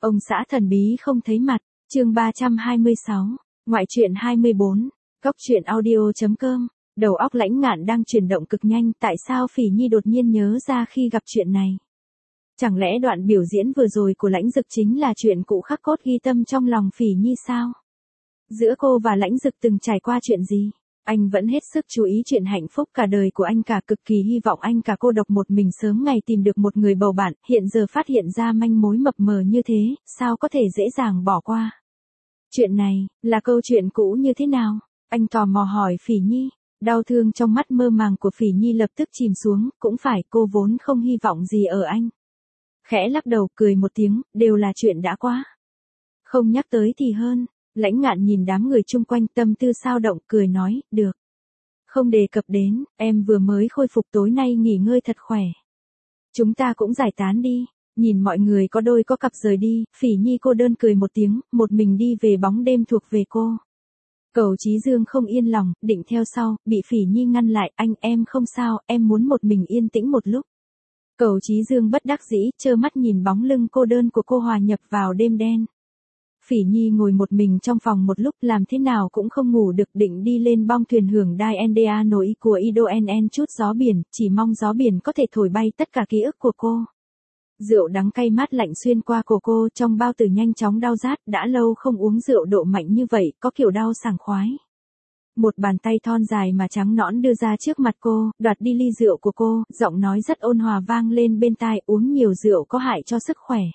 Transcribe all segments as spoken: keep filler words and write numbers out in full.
Ông xã thần bí không thấy mặt, chương ba trăm hai mươi sáu, ngoại truyện hai mươi bốn, cóc truyện audio chấm com, đầu óc Lãnh Ngạn đang chuyển động cực nhanh, tại sao Phỉ Nhi đột nhiên nhớ ra khi gặp chuyện này? Chẳng lẽ đoạn biểu diễn vừa rồi của Lãnh Dực chính là chuyện cũ khắc cốt ghi tâm trong lòng Phỉ Nhi sao? Giữa cô và Lãnh Dực từng trải qua chuyện gì? Anh vẫn hết sức chú ý chuyện hạnh phúc cả đời của anh cả, cực kỳ hy vọng anh cả cô độc một mình sớm ngày tìm được một người bầu bạn, hiện giờ phát hiện ra manh mối mập mờ như thế, sao có thể dễ dàng bỏ qua? Chuyện này, là câu chuyện cũ như thế nào? Anh tò mò hỏi Phỉ Nhi, đau thương trong mắt mơ màng của Phỉ Nhi lập tức chìm xuống, cũng phải, cô vốn không hy vọng gì ở anh. Khẽ lắc đầu cười một tiếng, đều là chuyện đã qua. Không nhắc tới thì hơn. Lãnh Ngạn nhìn đám người chung quanh tâm tư sao động, cười nói, được. Không đề cập đến, em vừa mới khôi phục tối nay nghỉ ngơi thật khỏe. Chúng ta cũng giải tán đi, nhìn mọi người có đôi có cặp rời đi, Phỉ Nhi cô đơn cười một tiếng, một mình đi về bóng đêm thuộc về cô. Cầu Chí Dương không yên lòng, định theo sau, bị Phỉ Nhi ngăn lại, anh em không sao, em muốn một mình yên tĩnh một lúc. Cầu Chí Dương bất đắc dĩ, trơ mắt nhìn bóng lưng cô đơn của cô hòa nhập vào đêm đen. Phỉ Nhi ngồi một mình trong phòng một lúc, làm thế nào cũng không ngủ được, định đi lên bong thuyền hưởng đai en đê a nổi của Ido en en chút gió biển, chỉ mong gió biển có thể thổi bay tất cả ký ức của cô. Rượu đắng cay mát lạnh xuyên qua cổ cô, trong bao tử nhanh chóng đau rát, đã lâu không uống rượu độ mạnh như vậy, có kiểu đau sảng khoái. Một bàn tay thon dài mà trắng nõn đưa ra trước mặt cô, đoạt đi ly rượu của cô, giọng nói rất ôn hòa vang lên bên tai, uống nhiều rượu có hại cho sức khỏe.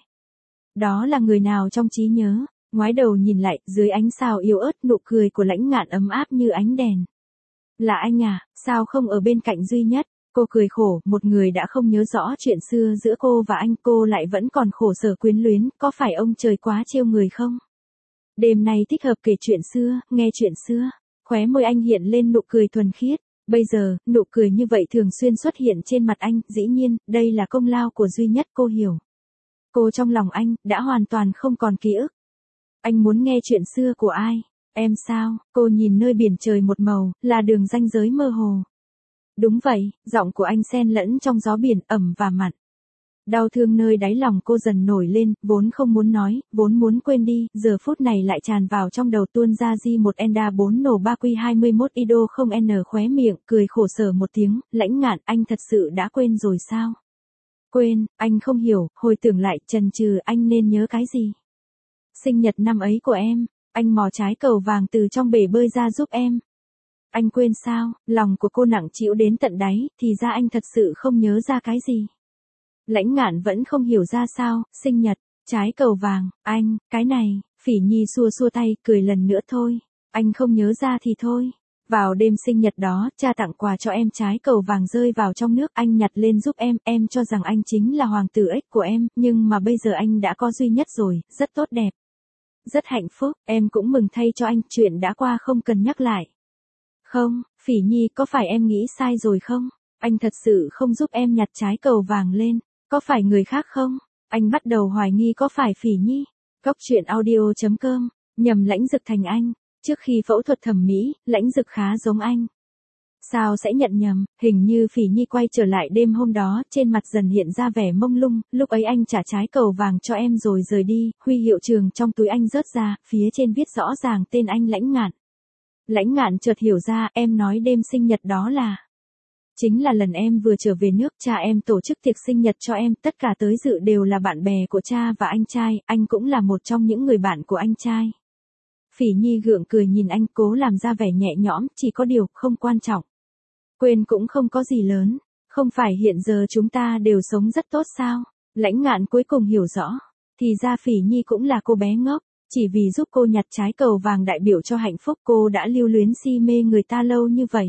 Đó là người nào trong trí nhớ? Ngoái đầu nhìn lại, dưới ánh sao yếu ớt, nụ cười của Lãnh Ngạn ấm áp như ánh đèn. Là anh à, sao không ở bên cạnh duy nhất? Cô cười khổ, một người đã không nhớ rõ chuyện xưa giữa cô và anh, cô lại vẫn còn khổ sở quyến luyến, có phải ông trời quá trêu người không? Đêm nay thích hợp kể chuyện xưa, nghe chuyện xưa. Khóe môi anh hiện lên nụ cười thuần khiết. Bây giờ, nụ cười như vậy thường xuyên xuất hiện trên mặt anh, dĩ nhiên, đây là công lao của duy nhất, cô hiểu. Cô trong lòng anh, đã hoàn toàn không còn ký ức. Anh muốn nghe chuyện xưa của ai? Em sao? Cô nhìn nơi biển trời một màu, là đường ranh giới mơ hồ. Đúng vậy, giọng của anh xen lẫn trong gió biển ẩm và mặn. Đau thương nơi đáy lòng cô dần nổi lên, vốn không muốn nói, vốn muốn quên đi, giờ phút này lại tràn vào trong đầu, tuôn ra di một enda bốn nổ ba quy hai mươi mốt Ido không n khóe miệng, cười khổ sở một tiếng, Lãnh Ngạn, anh thật sự đã quên rồi sao? Quên, anh không hiểu, hồi tưởng lại, chần chừ, anh nên nhớ cái gì? Sinh nhật năm ấy của em, anh mò trái cầu vàng từ trong bể bơi ra giúp em. Anh quên sao? Lòng của cô nặng trĩu đến tận đáy, thì ra anh thật sự không nhớ ra cái gì. Lãnh Ngạn vẫn không hiểu ra sao, sinh nhật, trái cầu vàng, anh, cái này, Phỉ Nhi xua xua tay, cười lần nữa thôi. Anh không nhớ ra thì thôi. Vào đêm sinh nhật đó, cha tặng quà cho em trái cầu vàng rơi vào trong nước, anh nhặt lên giúp em, em cho rằng anh chính là hoàng tử ếch của em, nhưng mà bây giờ anh đã có duy nhất rồi, rất tốt đẹp. Rất hạnh phúc, em cũng mừng thay cho anh, chuyện đã qua không cần nhắc lại. Không, Phỉ Nhi, có phải em nghĩ sai rồi không? Anh thật sự không giúp em nhặt trái cầu vàng lên, có phải người khác không? Anh bắt đầu hoài nghi có phải Phỉ Nhi. Cóc truyện audio chấm com, nhầm Lãnh Dực thành anh. Trước khi phẫu thuật thẩm mỹ, Lãnh Dực khá giống anh. Sao sẽ nhận nhầm, hình như Phỉ Nhi quay trở lại đêm hôm đó, trên mặt dần hiện ra vẻ mông lung, lúc ấy anh trả trái cầu vàng cho em rồi rời đi, huy hiệu trường trong túi anh rớt ra, phía trên viết rõ ràng tên anh Lãnh Ngạn. Lãnh Ngạn chợt hiểu ra, em nói đêm sinh nhật đó là... Chính là lần em vừa trở về nước, cha em tổ chức tiệc sinh nhật cho em, tất cả tới dự đều là bạn bè của cha và anh trai, anh cũng là một trong những người bạn của anh trai. Phỉ Nhi gượng cười nhìn anh, cố làm ra vẻ nhẹ nhõm, chỉ có điều, không quan trọng. Quên cũng không có gì lớn, không phải hiện giờ chúng ta đều sống rất tốt sao? Lãnh Ngạn cuối cùng hiểu rõ, thì ra Phỉ Nhi cũng là cô bé ngốc, chỉ vì giúp cô nhặt trái cầu vàng đại biểu cho hạnh phúc cô đã lưu luyến si mê người ta lâu như vậy.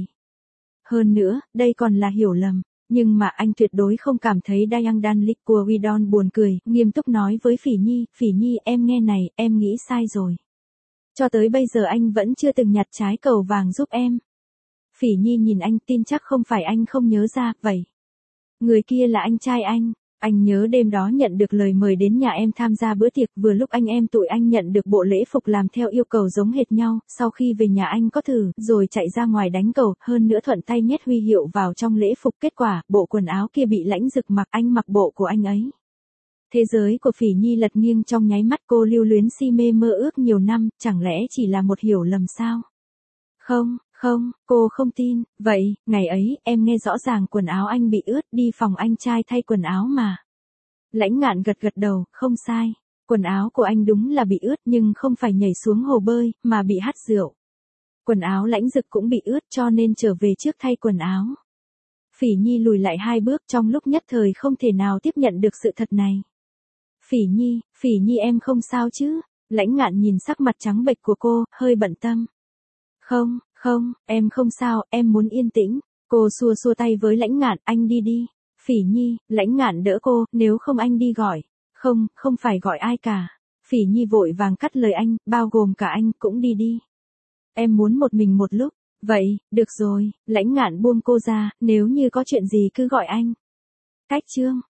Hơn nữa, đây còn là hiểu lầm, nhưng mà anh tuyệt đối không cảm thấy Dayang Danlik của Widon buồn cười, nghiêm túc nói với Phỉ Nhi, Phỉ Nhi em nghe này, em nghĩ sai rồi. Cho tới bây giờ anh vẫn chưa từng nhặt trái cầu vàng giúp em. Phỉ Nhi nhìn anh, tin chắc không phải anh không nhớ ra, vậy. Người kia là anh trai anh. Anh nhớ đêm đó nhận được lời mời đến nhà em tham gia bữa tiệc, vừa lúc anh em tụi anh nhận được bộ lễ phục làm theo yêu cầu giống hệt nhau, sau khi về nhà anh có thử, rồi chạy ra ngoài đánh cầu, hơn nữa thuận tay nhét huy hiệu vào trong lễ phục, kết quả, bộ quần áo kia bị Lãnh Dực mặc, anh mặc bộ của anh ấy. Thế giới của Phỉ Nhi lật nghiêng trong nháy mắt, cô lưu luyến si mê mơ ước nhiều năm, chẳng lẽ chỉ là một hiểu lầm sao? Không, không, cô không tin, vậy, ngày ấy, em nghe rõ ràng quần áo anh bị ướt, đi phòng anh trai thay quần áo mà. Lãnh Ngạn gật gật đầu, không sai. Quần áo của anh đúng là bị ướt nhưng không phải nhảy xuống hồ bơi, mà bị hắt rượu. Quần áo Lãnh Dực cũng bị ướt cho nên trở về trước thay quần áo. Phỉ Nhi lùi lại hai bước, trong lúc nhất thời không thể nào tiếp nhận được sự thật này. Phỉ Nhi, Phỉ Nhi em không sao chứ? Lãnh Ngạn nhìn sắc mặt trắng bệch của cô, hơi bận tâm. Không, không, em không sao, em muốn yên tĩnh. Cô xua xua tay với Lãnh Ngạn, anh đi đi. Phỉ Nhi, Lãnh Ngạn đỡ cô, nếu không anh đi gọi. Không, không phải gọi ai cả. Phỉ Nhi vội vàng cắt lời anh, bao gồm cả anh, cũng đi đi. Em muốn một mình một lúc. Vậy, được rồi, Lãnh Ngạn buông cô ra, nếu như có chuyện gì cứ gọi anh. Cách chương